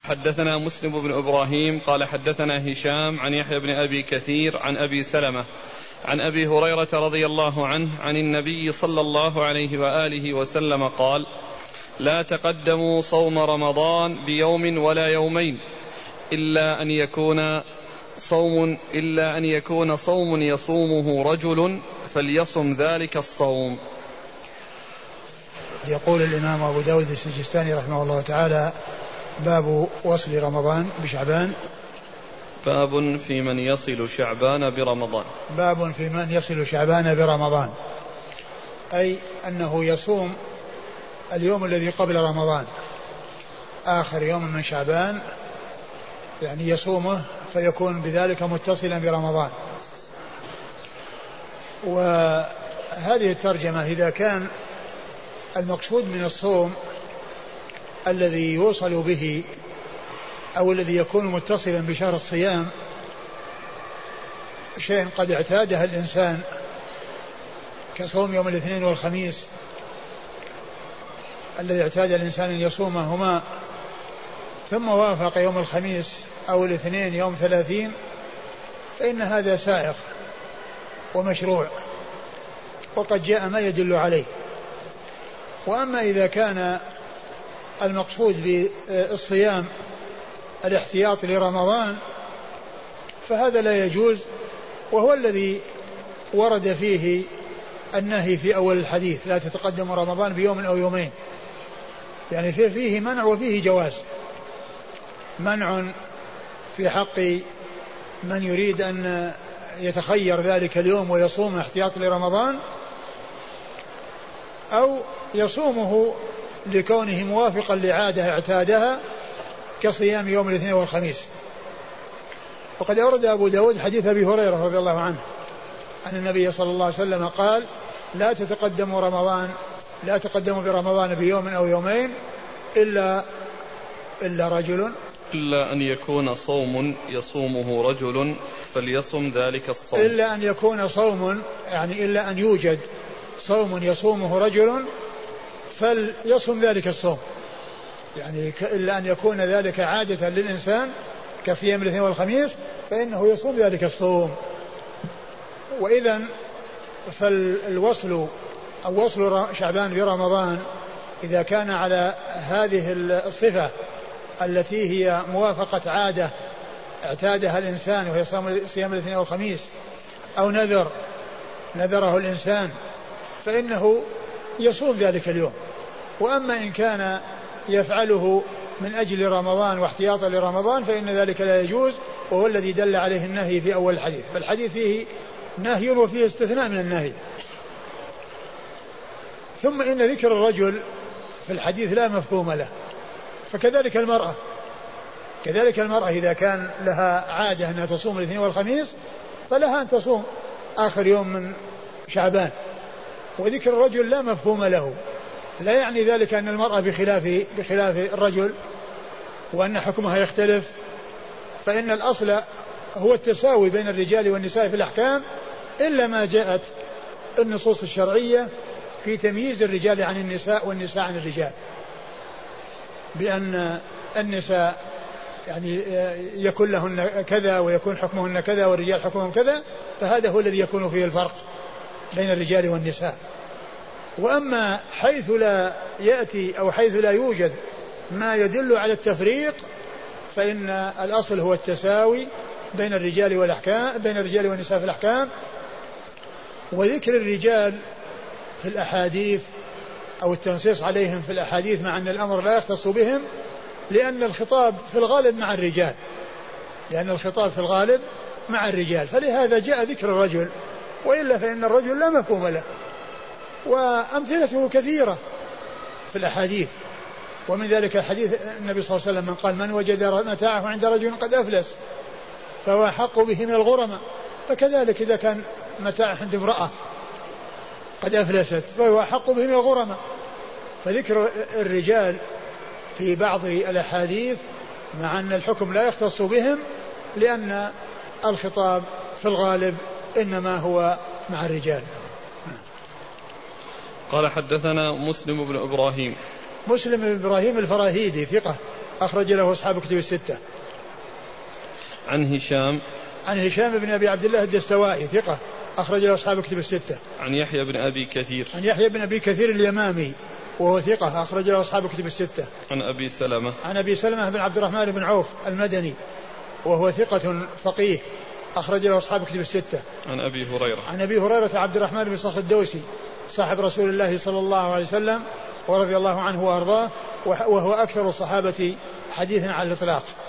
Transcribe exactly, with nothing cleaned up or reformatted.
حدثنا مسلم بن إبراهيم قال حدثنا هشام عن يحيى بن أبي كثير عن أبي سلمة عن أبي هريرة رضي الله عنه عن النبي صلى الله عليه وآله وسلم قال: لا تقدموا صوم رمضان بيوم ولا يومين إلا أن يكون صوم إلا أن يكون صوم يصومه رجل فليصم ذلك الصوم. يقول الإمام أبو داود السجستاني رحمه الله تعالى: باب وصل رمضان بشعبان. باب في من يصل شعبان برمضان. باب في من يصل شعبان برمضان، أي أنه يصوم اليوم الذي قبل رمضان، آخر يوم من شعبان، يعني يصومه فيكون بذلك متصلا برمضان. وهذه الترجمة إذا كان المقصود من الصوم الذي يوصل به أو الذي يكون متصلا بشهر الصيام شيء قد اعتاده الإنسان كصوم يوم الاثنين والخميس الذي اعتاد الإنسان أن يصومهما، ثم وافق يوم الخميس أو الاثنين يوم ثلاثين، فإن هذا سائغ ومشروع وقد جاء ما يدل عليه. وأما إذا كان المقصود بالصيام الاحتياط لرمضان فهذا لا يجوز، وهو الذي ورد فيه النهي في أول الحديث: لا تتقدم رمضان بيوم أو يومين، يعني فيه منع وفيه جواز. منع في حق من يريد أن يتخير ذلك اليوم ويصوم احتياط لرمضان، أو يصومه لكونه موافقا لعادة اعتادها كصيام يوم الاثنين والخميس. وقد أورد أبو داود حديث أبي هريرة رضي الله عنه أن النبي صلى الله عليه وسلم قال: لا تتقدموا رمضان لا تقدموا برمضان بيوم أو يومين إلا إلا رجل إلا أن يكون صوم يصومه رجل فليصم ذلك الصوم. إلا أن يكون صوم، يعني إلا أن يوجد صوم يصومه رجل فليصم ذلك الصوم، يعني إلا أن يكون ذلك عادة للإنسان كصيام الاثنين والخميس فإنه يصوم ذلك الصوم. وإذن فالوصل أو وصل شعبان برمضان إذا كان على هذه الصفة التي هي موافقة عادة اعتادها الإنسان وهي صيام الاثنين والخميس، أو نذر نذره الإنسان، فإنه يصوم ذلك اليوم. وأما إن كان يفعله من أجل رمضان واحتياطا لرمضان فإن ذلك لا يجوز، وهو الذي دل عليه النهي في أول الحديث. فالحديث فيه نهي وفيه استثناء من النهي. ثم إن ذكر الرجل في الحديث لا مفهوم له، فكذلك المرأة كذلك المرأة إذا كان لها عادة أنها تصوم الاثنين والخميس فلها أن تصوم آخر يوم من شعبان. وذكر الرجل لا مفهوم له، لا يعني ذلك أن المرأة بخلاف بخلاف الرجل وأن حكمها يختلف، فإن الأصل هو التساوي بين الرجال والنساء في الأحكام، إلا ما جاءت النصوص الشرعية في تمييز الرجال عن النساء والنساء عن الرجال، بأن النساء يعني يكون لهن كذا ويكون حكمهن كذا والرجال حكمهم كذا، فهذا هو الذي يكون فيه الفرق بين الرجال والنساء. وأما حيث لا يأتي أو حيث لا يوجد ما يدل على التفريق فإن الأصل هو التساوي بين الرجال والأحكام بين الرجال والنساء في الأحكام. وذكر الرجال في الأحاديث أو التنصيص عليهم في الأحاديث مع أن الأمر لا يختص بهم، لأن الخطاب في الغالب مع الرجال لأن الخطاب في الغالب مع الرجال فلهذا جاء ذكر الرجل، وإلا فإن الرجل لا مفهوم له. وأمثلته كثيرة في الأحاديث، ومن ذلك حديث النبي صلى الله عليه وسلم: من قال من وجد متاعه عند رجل قد أفلس فهو أحق به من الغرماء. فكذلك إذا كان متاع عند امرأة قد أفلست فهو أحق به من الغرماء. فذكر الرجال في بعض الأحاديث مع أن الحكم لا يختص بهم، لأن الخطاب في الغالب إنما هو مع الرجال. قال حدثنا مسلم بن إبراهيم. مسلم بن إبراهيم الفراهيدي ثقة أخرج له أصحاب كتب الستة. عن هشام عن هشام بن أبي عبد الله الدستوائي ثقة أخرج له أصحاب كتب الستة. عن يحيى بن أبي كثير عن يحيى بن أبي كثير اليمامي وهو ثقة أخرج له أصحاب كتب الستة. عن أبي سلمة عن أبي سلمة بن عبد الرحمن بن عوف المدني وهو ثقة فقيه أخرج له أصحاب كتب الستة. عن أبي هريرة عن أبي هريرة عبد الرحمن بن صخر الدوسي صاحب رسول الله صلى الله عليه وسلم ورضي الله عنه وأرضاه وهو أكثر الصحابة حديثا على الإطلاق.